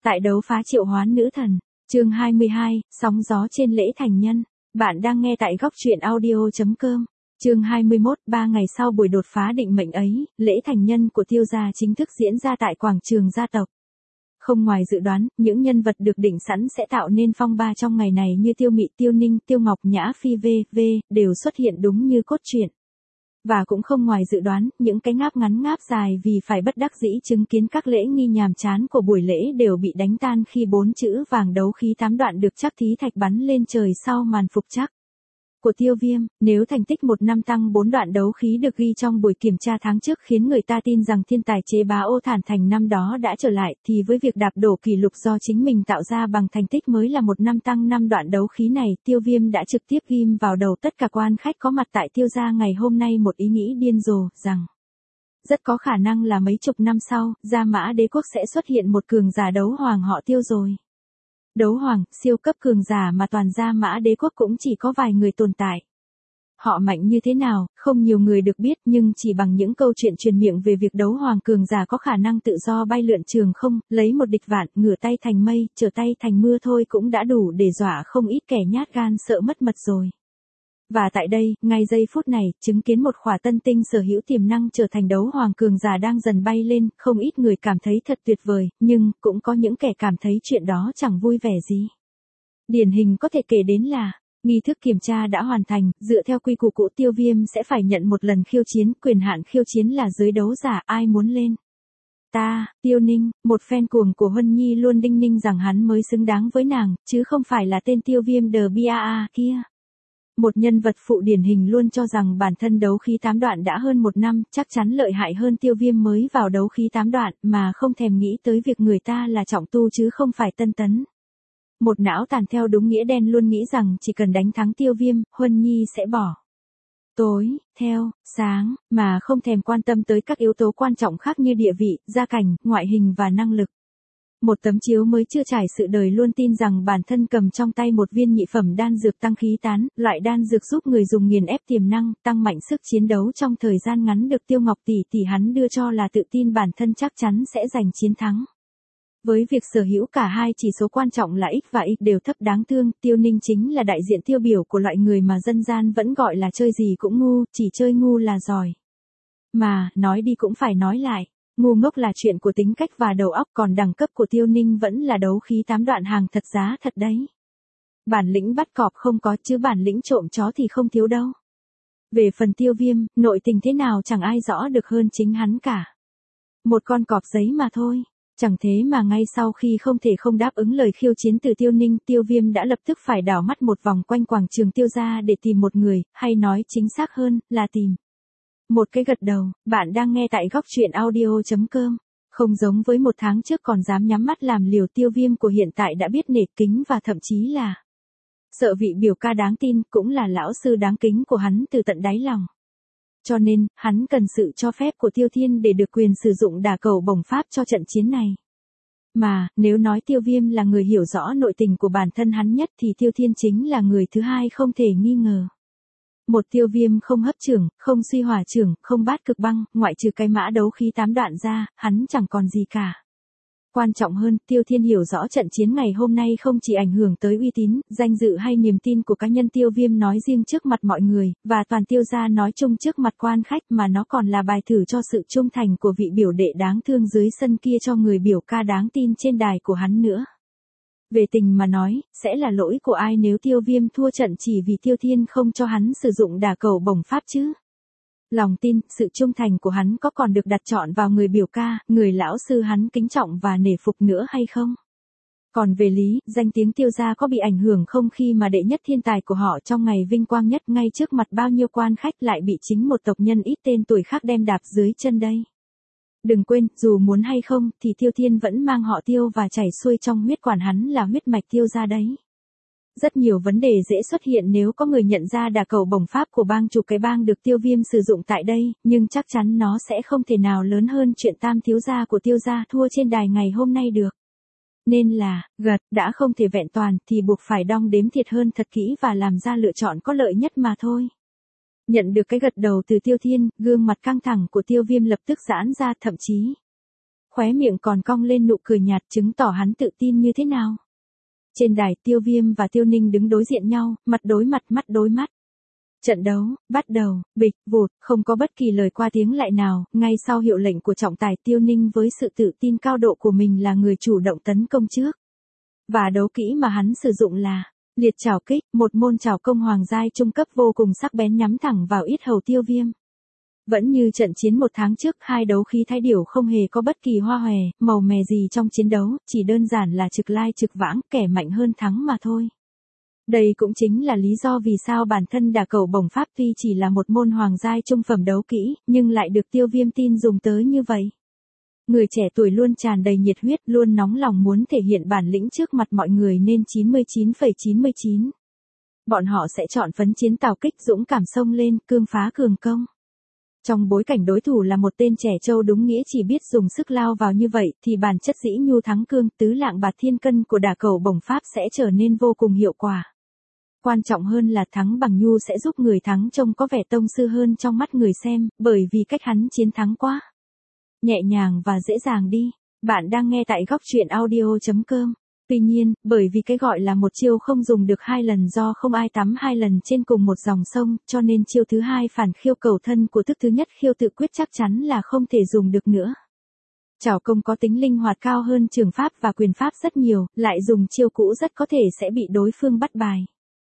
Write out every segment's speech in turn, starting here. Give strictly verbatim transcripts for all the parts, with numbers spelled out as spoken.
Tại đấu phá triệu hoán nữ thần, chương hai mươi hai, sóng gió trên lễ thành nhân. Bạn đang nghe tại góc truyện audio chấm com. Chương hai mươi mốt, ba ngày sau buổi đột phá định mệnh ấy, lễ thành nhân của Tiêu gia chính thức diễn ra tại quảng trường gia tộc. Không ngoài dự đoán, những nhân vật được định sẵn sẽ tạo nên phong ba trong ngày này như Tiêu Mị, Tiêu Ninh, Tiêu Ngọc Nhã Phi vân vân đều xuất hiện đúng như cốt truyện. Và cũng không ngoài dự đoán, những cái ngáp ngắn ngáp dài vì phải bất đắc dĩ chứng kiến các lễ nghi nhàm chán của buổi lễ đều bị đánh tan khi bốn chữ vàng đấu khí tám đoạn được chắc thí thạch bắn lên trời sau màn phục chắc của Tiêu Viêm. Nếu thành tích một năm tăng bốn đoạn đấu khí được ghi trong buổi kiểm tra tháng trước khiến người ta tin rằng thiên tài chế bá Ô Thản Thành năm đó đã trở lại, thì với việc đạp đổ kỷ lục do chính mình tạo ra bằng thành tích mới là một năm tăng năm đoạn đấu khí này, Tiêu Viêm đã trực tiếp ghim vào đầu tất cả quan khách có mặt tại Tiêu gia ngày hôm nay một ý nghĩ điên rồ, rằng rất có khả năng là mấy chục năm sau, Gia Mã Đế quốc sẽ xuất hiện một cường giả đấu hoàng họ Tiêu rồi. Đấu hoàng, siêu cấp cường giả mà toàn Gia Mã Đế quốc cũng chỉ có vài người tồn tại. Họ mạnh như thế nào, không nhiều người được biết, nhưng chỉ bằng những câu chuyện truyền miệng về việc đấu hoàng cường giả có khả năng tự do bay lượn trường không, lấy một địch vạn, ngửa tay thành mây, trở tay thành mưa thôi cũng đã đủ để dọa không ít kẻ nhát gan sợ mất mật rồi. Và tại đây, ngay giây phút này, chứng kiến một khỏa tân tinh sở hữu tiềm năng trở thành đấu hoàng cường giả đang dần bay lên, không ít người cảm thấy thật tuyệt vời, nhưng cũng có những kẻ cảm thấy chuyện đó chẳng vui vẻ gì. Điển hình có thể kể đến là, nghi thức kiểm tra đã hoàn thành, dựa theo quy củ cũ Tiêu Viêm sẽ phải nhận một lần khiêu chiến, quyền hạn khiêu chiến là giới đấu giả, ai muốn lên. Ta, Tiêu Ninh, một fan cuồng của Huân Nhi luôn đinh ninh rằng hắn mới xứng đáng với nàng, chứ không phải là tên Tiêu Viêm đờ bia kia. Một nhân vật phụ điển hình luôn cho rằng bản thân đấu khí tám đoạn đã hơn một năm, chắc chắn lợi hại hơn Tiêu Viêm mới vào đấu khí tám đoạn, mà không thèm nghĩ tới việc người ta là trọng tu chứ không phải tân tấn. Một não tàn theo đúng nghĩa đen luôn nghĩ rằng chỉ cần đánh thắng Tiêu Viêm, Huân Nhi sẽ bỏ tối, theo, sáng, mà không thèm quan tâm tới các yếu tố quan trọng khác như địa vị, gia cảnh, ngoại hình và năng lực. Một tấm chiếu mới chưa trải sự đời luôn tin rằng bản thân cầm trong tay một viên nhị phẩm đan dược tăng khí tán, loại đan dược giúp người dùng nghiền ép tiềm năng, tăng mạnh sức chiến đấu trong thời gian ngắn được Tiêu Ngọc tỷ tỷ hắn đưa cho là tự tin bản thân chắc chắn sẽ giành chiến thắng. Với việc sở hữu cả hai chỉ số quan trọng là X và Y đều thấp đáng thương, Tiêu Ninh chính là đại diện tiêu biểu của loại người mà dân gian vẫn gọi là chơi gì cũng ngu, chỉ chơi ngu là giỏi. Mà, nói đi cũng phải nói lại. Ngu ngốc là chuyện của tính cách và đầu óc, còn đẳng cấp của Tiêu Ninh vẫn là đấu khí tám đoạn hàng thật giá thật đấy. Bản lĩnh bắt cọp không có chứ bản lĩnh trộm chó thì không thiếu đâu. Về phần Tiêu Viêm, nội tình thế nào chẳng ai rõ được hơn chính hắn cả. Một con cọp giấy mà thôi. Chẳng thế mà ngay sau khi không thể không đáp ứng lời khiêu chiến từ Tiêu Ninh, Tiêu Viêm đã lập tức phải đảo mắt một vòng quanh quảng trường Tiêu gia để tìm một người, hay nói chính xác hơn, là tìm một cái gật đầu. Bạn đang nghe tại góc truyện audio chấm com. Không giống với một tháng trước còn dám nhắm mắt làm liều, Tiêu Viêm của hiện tại đã biết nể kính và thậm chí là sợ vị biểu ca đáng tin, cũng là lão sư đáng kính của hắn từ tận đáy lòng. Cho nên, hắn cần sự cho phép của Tiêu Thiên để được quyền sử dụng đả cầu bổng pháp cho trận chiến này. Mà, nếu nói Tiêu Viêm là người hiểu rõ nội tình của bản thân hắn nhất thì Tiêu Thiên chính là người thứ hai không thể nghi ngờ. Một Tiêu Viêm không hấp trưởng, không suy hỏa trưởng, không bát cực băng, ngoại trừ cái mã đấu khí tám đoạn ra, hắn chẳng còn gì cả. Quan trọng hơn, Tiêu Thiên hiểu rõ trận chiến ngày hôm nay không chỉ ảnh hưởng tới uy tín, danh dự hay niềm tin của cá nhân Tiêu Viêm nói riêng trước mặt mọi người, và toàn Tiêu gia nói chung trước mặt quan khách, mà nó còn là bài thử cho sự trung thành của vị biểu đệ đáng thương dưới sân kia cho người biểu ca đáng tin trên đài của hắn nữa. Về tình mà nói, sẽ là lỗi của ai nếu Tiêu Viêm thua trận chỉ vì Tiêu Thiên không cho hắn sử dụng đả cầu bổng pháp chứ? Lòng tin, sự trung thành của hắn có còn được đặt trọn vào người biểu ca, người lão sư hắn kính trọng và nể phục nữa hay không? Còn về lý, danh tiếng Tiêu gia có bị ảnh hưởng không khi mà đệ nhất thiên tài của họ trong ngày vinh quang nhất ngay trước mặt bao nhiêu quan khách lại bị chính một tộc nhân ít tên tuổi khác đem đạp dưới chân đây? Đừng quên, dù muốn hay không, thì Tiêu Thiên vẫn mang họ Tiêu và chảy xuôi trong huyết quản hắn là huyết mạch Tiêu gia đấy. Rất nhiều vấn đề dễ xuất hiện nếu có người nhận ra đả cầu bổng pháp của bang chủ cái bang được Tiêu Viêm sử dụng tại đây, nhưng chắc chắn nó sẽ không thể nào lớn hơn chuyện tam thiếu gia của Tiêu gia thua trên đài ngày hôm nay được. Nên là, gật, đã không thể vẹn toàn thì buộc phải đong đếm thiệt hơn thật kỹ và làm ra lựa chọn có lợi nhất mà thôi. Nhận được cái gật đầu từ Tiêu Thiên, gương mặt căng thẳng của Tiêu Viêm lập tức giãn ra, thậm chí khóe miệng còn cong lên nụ cười nhạt chứng tỏ hắn tự tin như thế nào. Trên đài Tiêu Viêm và Tiêu Ninh đứng đối diện nhau, mặt đối mặt mắt đối mắt. Trận đấu, bắt đầu, bịch, vụt, không có bất kỳ lời qua tiếng lại nào, ngay sau hiệu lệnh của trọng tài Tiêu Ninh với sự tự tin cao độ của mình là người chủ động tấn công trước. Và đấu kỹ mà hắn sử dụng là liệt trảo kích, một môn trảo công hoàng giai trung cấp vô cùng sắc bén nhắm thẳng vào yết hầu Tiêu Viêm. Vẫn như trận chiến một tháng trước, hai đấu khí thái điểu không hề có bất kỳ hoa hòe, màu mè gì trong chiến đấu, chỉ đơn giản là trực lai trực vãng, kẻ mạnh hơn thắng mà thôi. Đây cũng chính là lý do vì sao bản thân đả cầu bổng pháp tuy chỉ là một môn hoàng giai trung phẩm đấu kỹ, nhưng lại được Tiêu Viêm tin dùng tới như vậy. Người trẻ tuổi luôn tràn đầy nhiệt huyết, luôn nóng lòng muốn thể hiện bản lĩnh trước mặt mọi người nên chín mươi chín phẩy chín mươi chín. Bọn họ sẽ chọn phấn chiến tào kích dũng cảm xông lên, cương phá cường công. Trong bối cảnh đối thủ là một tên trẻ trâu đúng nghĩa chỉ biết dùng sức lao vào như vậy thì bản chất dĩ nhu thắng cương tứ lạng bạt thiên cân của đả cầu bổng pháp sẽ trở nên vô cùng hiệu quả. Quan trọng hơn là thắng bằng nhu sẽ giúp người thắng trông có vẻ tông sư hơn trong mắt người xem, bởi vì cách hắn chiến thắng quá nhẹ nhàng và dễ dàng đi. Bạn đang nghe tại góc truyện audio chấm com. Tuy nhiên, bởi vì cái gọi là một chiêu không dùng được hai lần do không ai tắm hai lần trên cùng một dòng sông, cho nên chiêu thứ hai phản khiêu cầu thân của thức thứ nhất khiêu tự quyết chắc chắn là không thể dùng được nữa. Trảo công có tính linh hoạt cao hơn trường pháp và quyền pháp rất nhiều, lại dùng chiêu cũ rất có thể sẽ bị đối phương bắt bài.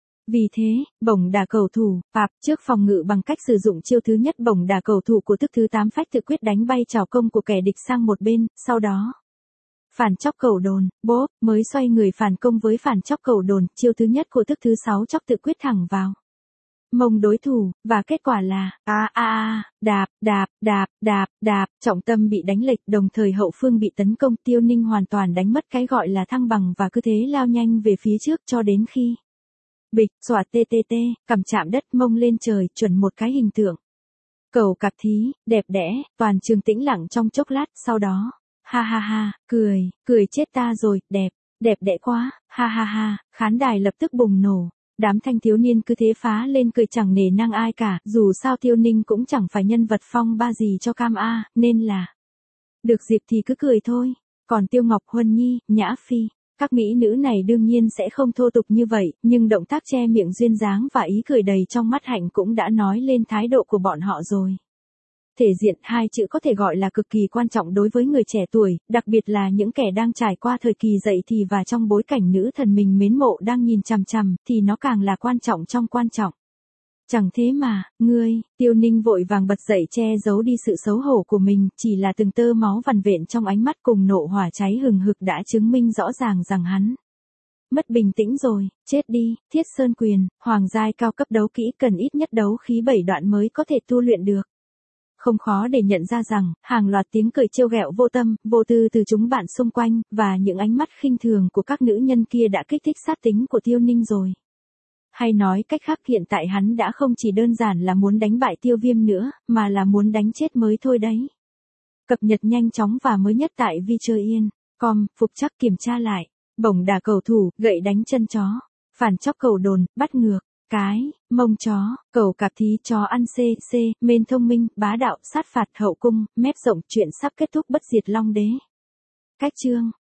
Vì thế, bổng đả cầu thủ, Phạm, trước phòng ngự bằng cách sử dụng chiêu thứ nhất bổng đả cầu thủ của thức thứ tám phách tự quyết đánh bay trảo công của kẻ địch sang một bên, sau đó phản chóc cầu đồn, bốp, mới xoay người phản công với phản chóc cầu đồn, chiêu thứ nhất của thức thứ sáu chóc tự quyết thẳng vào mông đối thủ, và kết quả là, a a a, đạp, đạp, đạp, đạp, đạp, trọng tâm bị đánh lệch, đồng thời hậu phương bị tấn công, Tiêu Ninh hoàn toàn đánh mất cái gọi là thăng bằng và cứ thế lao nhanh về phía trước cho đến khi bịch, xòa tê tê tê, cầm chạm đất mông lên trời, chuẩn một cái hình tượng. Cầu cặp thí, đẹp đẽ, toàn trường tĩnh lặng trong chốc lát, sau đó, ha ha ha, cười, cười chết ta rồi, đẹp, đẹp đẽ quá, ha ha ha, khán đài lập tức bùng nổ. Đám thanh thiếu niên cứ thế phá lên cười chẳng nể nang ai cả, dù sao Tiêu Ninh cũng chẳng phải nhân vật phong ba gì cho cam A, nên là được dịp thì cứ cười thôi. Còn Tiêu Ngọc Huân Nhi, Nhã Phi, các mỹ nữ này đương nhiên sẽ không thô tục như vậy, nhưng động tác che miệng duyên dáng và ý cười đầy trong mắt hạnh cũng đã nói lên thái độ của bọn họ rồi. Thể diện hai chữ có thể gọi là cực kỳ quan trọng đối với người trẻ tuổi, đặc biệt là những kẻ đang trải qua thời kỳ dậy thì và trong bối cảnh nữ thần mình mến mộ đang nhìn chằm chằm, thì nó càng là quan trọng trong quan trọng. Chẳng thế mà, ngươi, Tiêu Ninh vội vàng bật dậy che giấu đi sự xấu hổ của mình, chỉ là từng tơ máu vằn vện trong ánh mắt cùng nộ hỏa cháy hừng hực đã chứng minh rõ ràng rằng hắn mất bình tĩnh rồi. Chết đi, Thiết Sơn Quyền, hoàng giai cao cấp đấu kỹ cần ít nhất đấu khí bảy đoạn mới có thể tu luyện được. Không khó để nhận ra rằng, hàng loạt tiếng cười trêu ghẹo vô tâm, vô tư từ chúng bạn xung quanh, và những ánh mắt khinh thường của các nữ nhân kia đã kích thích sát tính của Tiêu Ninh rồi. Hay nói cách khác, hiện tại hắn đã không chỉ đơn giản là muốn đánh bại Tiêu Viêm nữa, mà là muốn đánh chết mới thôi đấy. Cập nhật nhanh chóng và mới nhất tại vi chơi yên chấm com, phục chắc kiểm tra lại. Bổng đả cầu thủ, gậy đánh chân chó, phản chóc cầu đồn, bắt ngược, cái, mông chó, cầu cạp thí chó ăn c, c, mên thông minh, bá đạo, sát phạt, hậu cung, mép rộng, chuyện sắp kết thúc bất diệt long đế. Cách chương